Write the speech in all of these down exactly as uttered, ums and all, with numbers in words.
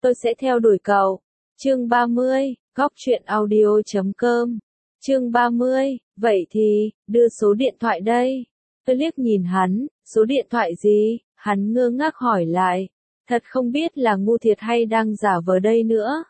tôi sẽ theo đuổi cậu. Chương ba mươi, góc truyện audio chấm com. Chương ba mươi, vậy thì, đưa số điện thoại đây. Tôi liếc nhìn hắn, số điện thoại gì? Hắn ngơ ngác hỏi lại. Thật không biết là ngu thiệt hay đang giả vờ đây nữa.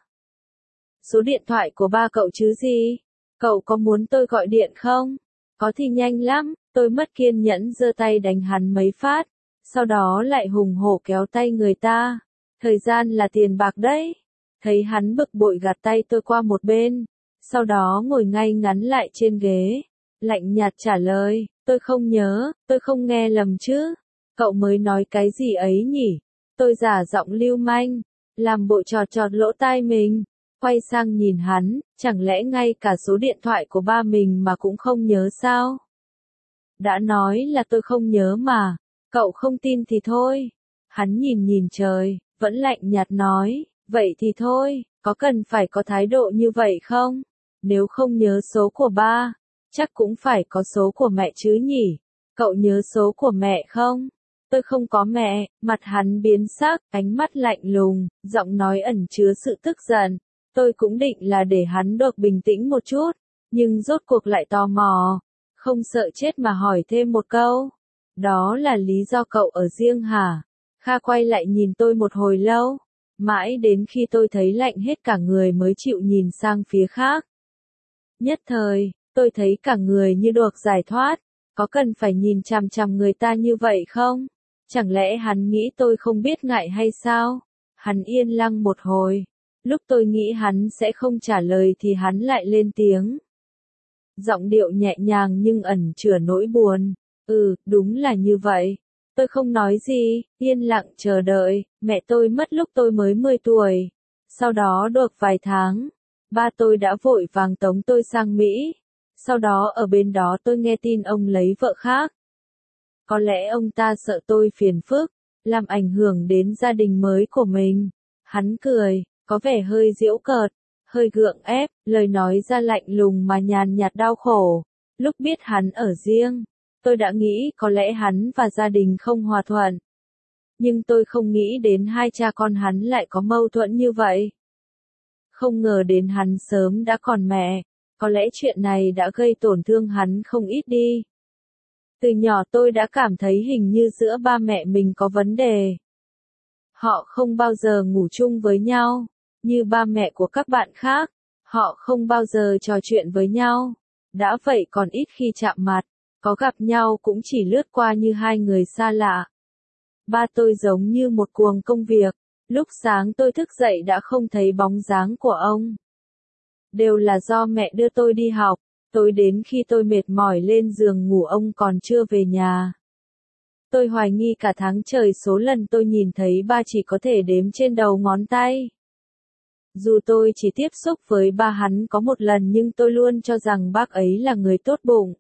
Số điện thoại của ba cậu chứ gì? Cậu có muốn tôi gọi điện không? Có thì nhanh lắm. Tôi mất kiên nhẫn giơ tay đánh hắn mấy phát. Sau đó lại hùng hổ kéo tay người ta. Thời gian là tiền bạc đấy. Thấy hắn bực bội gạt tay tôi qua một bên. Sau đó ngồi ngay ngắn lại trên ghế. Lạnh nhạt trả lời. Tôi không nhớ, tôi không nghe lầm chứ. Cậu mới nói cái gì ấy nhỉ? Tôi giả giọng lưu manh. Làm bộ trò trọt lỗ tai mình. Quay sang nhìn hắn, chẳng lẽ ngay cả số điện thoại của ba mình mà cũng không nhớ sao? Đã nói là tôi không nhớ mà. Cậu không tin thì thôi. Hắn nhìn nhìn trời, vẫn lạnh nhạt nói. Vậy thì thôi, có cần phải có thái độ như vậy không? Nếu không nhớ số của ba, chắc cũng phải có số của mẹ chứ nhỉ? Cậu nhớ số của mẹ không? Tôi không có mẹ. Mặt hắn biến sắc, ánh mắt lạnh lùng, giọng nói ẩn chứa sự tức giận. Tôi cũng định là để hắn được bình tĩnh một chút, nhưng rốt cuộc lại tò mò. Không sợ chết mà hỏi thêm một câu. Đó là lý do cậu ở riêng hả? Kha quay lại nhìn tôi một hồi lâu. Mãi đến khi tôi thấy lạnh hết cả người mới chịu nhìn sang phía khác. Nhất thời, tôi thấy cả người như được giải thoát. Có cần phải nhìn chằm chằm người ta như vậy không? Chẳng lẽ hắn nghĩ tôi không biết ngại hay sao? Hắn yên lặng một hồi. Lúc tôi nghĩ hắn sẽ không trả lời thì hắn lại lên tiếng. Giọng điệu nhẹ nhàng nhưng ẩn chứa nỗi buồn. Ừ, đúng là như vậy. Tôi không nói gì, yên lặng chờ đợi. Mẹ tôi mất lúc tôi mới mười tuổi. Sau đó được vài tháng, ba tôi đã vội vàng tống tôi sang Mỹ. Sau đó ở bên đó tôi nghe tin ông lấy vợ khác. Có lẽ ông ta sợ tôi phiền phức, làm ảnh hưởng đến gia đình mới của mình. Hắn cười, có vẻ hơi giễu cợt, hơi gượng ép, lời nói ra lạnh lùng mà nhàn nhạt đau khổ. Lúc biết hắn ở riêng, tôi đã nghĩ có lẽ hắn và gia đình không hòa thuận. Nhưng tôi không nghĩ đến hai cha con hắn lại có mâu thuẫn như vậy. Không ngờ đến hắn sớm đã còn mẹ, có lẽ chuyện này đã gây tổn thương hắn không ít đi. Từ nhỏ tôi đã cảm thấy hình như giữa ba mẹ mình có vấn đề. Họ không bao giờ ngủ chung với nhau, như ba mẹ của các bạn khác. Họ không bao giờ trò chuyện với nhau. Đã vậy còn ít khi chạm mặt, có gặp nhau cũng chỉ lướt qua như hai người xa lạ. Ba tôi giống như một cuồng công việc. Lúc sáng tôi thức dậy đã không thấy bóng dáng của ông. Đều là do mẹ đưa tôi đi học. Tối đến khi tôi mệt mỏi lên giường ngủ ông còn chưa về nhà. Tôi hoài nghi cả tháng trời số lần tôi nhìn thấy ba chỉ có thể đếm trên đầu ngón tay. Dù tôi chỉ tiếp xúc với ba hắn có một lần nhưng tôi luôn cho rằng bác ấy là người tốt bụng.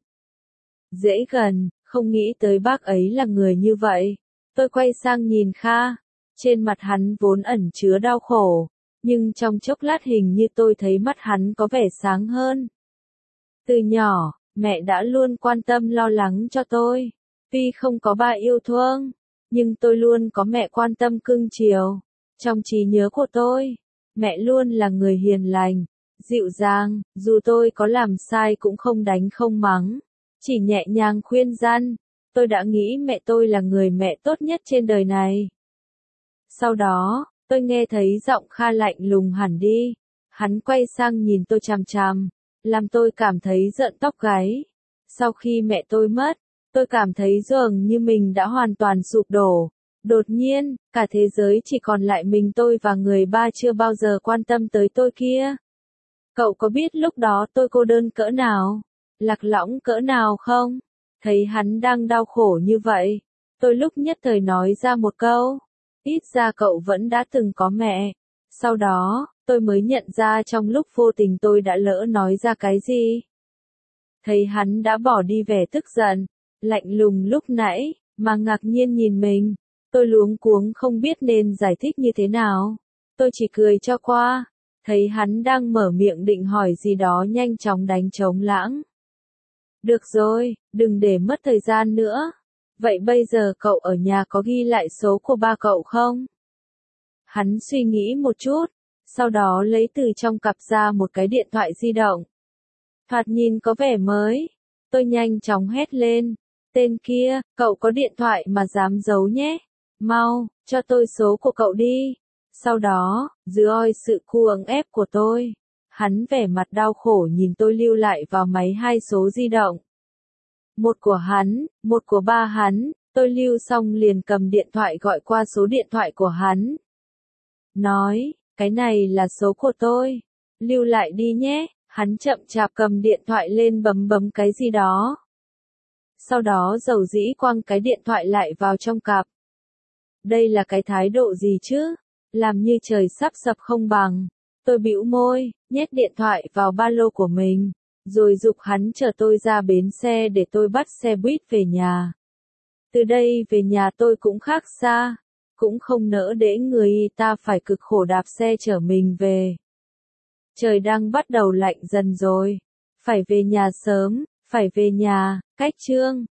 Dễ gần, không nghĩ tới bác ấy là người như vậy. Tôi quay sang nhìn Kha. Trên mặt hắn vốn ẩn chứa đau khổ. Nhưng trong chốc lát hình như tôi thấy mắt hắn có vẻ sáng hơn. Từ nhỏ, mẹ đã luôn quan tâm lo lắng cho tôi. Tuy không có ba yêu thương, nhưng tôi luôn có mẹ quan tâm cưng chiều. Trong trí nhớ của tôi, mẹ luôn là người hiền lành, dịu dàng, dù tôi có làm sai cũng không đánh không mắng, chỉ nhẹ nhàng khuyên răn. Tôi đã nghĩ mẹ tôi là người mẹ tốt nhất trên đời này. Sau đó, tôi nghe thấy giọng Kha lạnh lùng hẳn đi. Hắn quay sang nhìn tôi chằm chằm, làm tôi cảm thấy rợn tóc gáy. Sau khi mẹ tôi mất, tôi cảm thấy dường như mình đã hoàn toàn sụp đổ. Đột nhiên, cả thế giới chỉ còn lại mình tôi và người ba chưa bao giờ quan tâm tới tôi kia. Cậu có biết lúc đó tôi cô đơn cỡ nào? Lạc lõng cỡ nào không? Thấy hắn đang đau khổ như vậy, tôi lúc nhất thời nói ra một câu. Ít ra cậu vẫn đã từng có mẹ. Sau đó, tôi mới nhận ra trong lúc vô tình tôi đã lỡ nói ra cái gì. Thấy hắn đã bỏ đi vẻ tức giận, lạnh lùng lúc nãy, mà ngạc nhiên nhìn mình. Tôi luống cuống không biết nên giải thích như thế nào. Tôi chỉ cười cho qua. Thấy hắn đang mở miệng định hỏi gì đó nhanh chóng đánh trống lãng. Được rồi, đừng để mất thời gian nữa. Vậy bây giờ cậu ở nhà có ghi lại số của ba cậu không? Hắn suy nghĩ một chút, sau đó lấy từ trong cặp ra một cái điện thoại di động. Thoạt nhìn có vẻ mới. Tôi nhanh chóng hét lên. Tên kia, cậu có điện thoại mà dám giấu nhé. Mau, cho tôi số của cậu đi. Sau đó, dưới oi sự cuồng ép của tôi, hắn vẻ mặt đau khổ nhìn tôi lưu lại vào máy hai số di động. Một của hắn, một của ba hắn, tôi lưu xong liền cầm điện thoại gọi qua số điện thoại của hắn. Nói, cái này là số của tôi. Lưu lại đi nhé. Hắn chậm chạp cầm điện thoại lên bấm bấm cái gì đó. Sau đó dầu dĩ quăng cái điện thoại lại vào trong cặp. Đây là cái thái độ gì chứ? Làm như trời sắp sập không bằng. Tôi bĩu môi, nhét điện thoại vào ba lô của mình, rồi giục hắn chở tôi ra bến xe để tôi bắt xe buýt về nhà. Từ đây về nhà tôi cũng khác xa, cũng không nỡ để người ta phải cực khổ đạp xe chở mình về. Trời đang bắt đầu lạnh dần rồi, phải về nhà sớm, phải về nhà, cách chương.